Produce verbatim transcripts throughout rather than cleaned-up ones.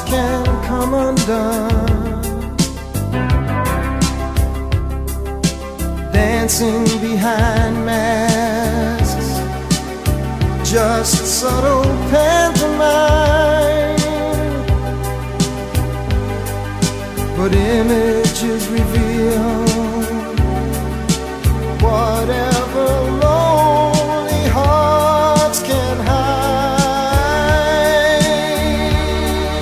can come undone, dancing behind masks, just subtle pantomime. But images reveal whatever lonely hearts can hide.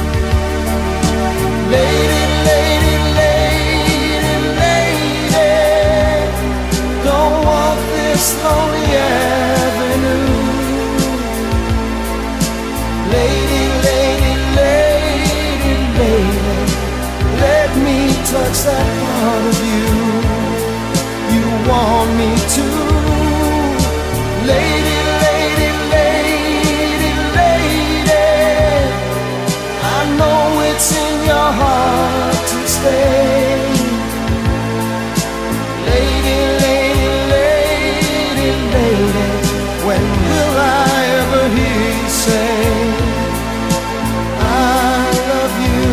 Lady, lady, lady, lady, don't walk this lonely avenue. Lady, lady, lady, lady, let me touch that part of you you want me to. Lady, lady, lady, lady, I know it's in your heart to stay. Lady, lady, lady, lady, when will I ever hear you say I love you?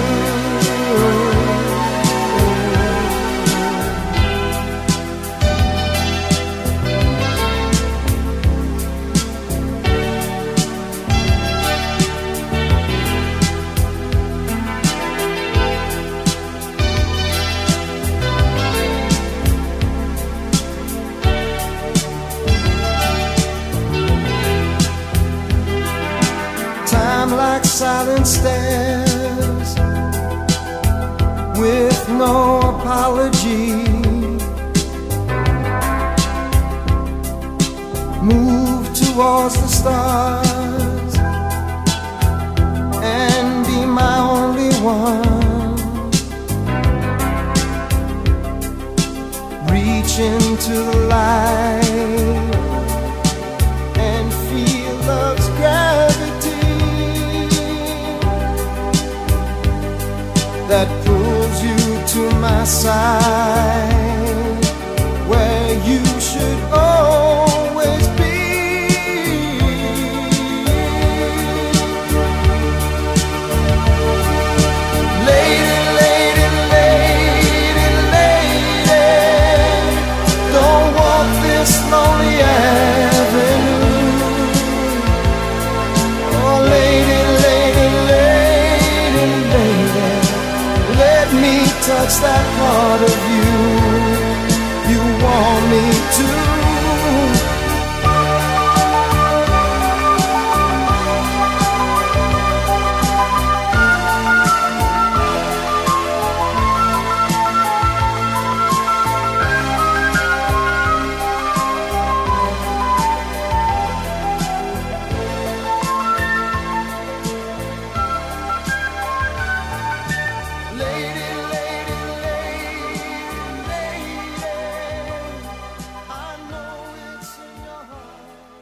Like silent stairs, with no apology, move towards the stars and be my only one. Reach into the light and feel love's gravity that pulls you to my side.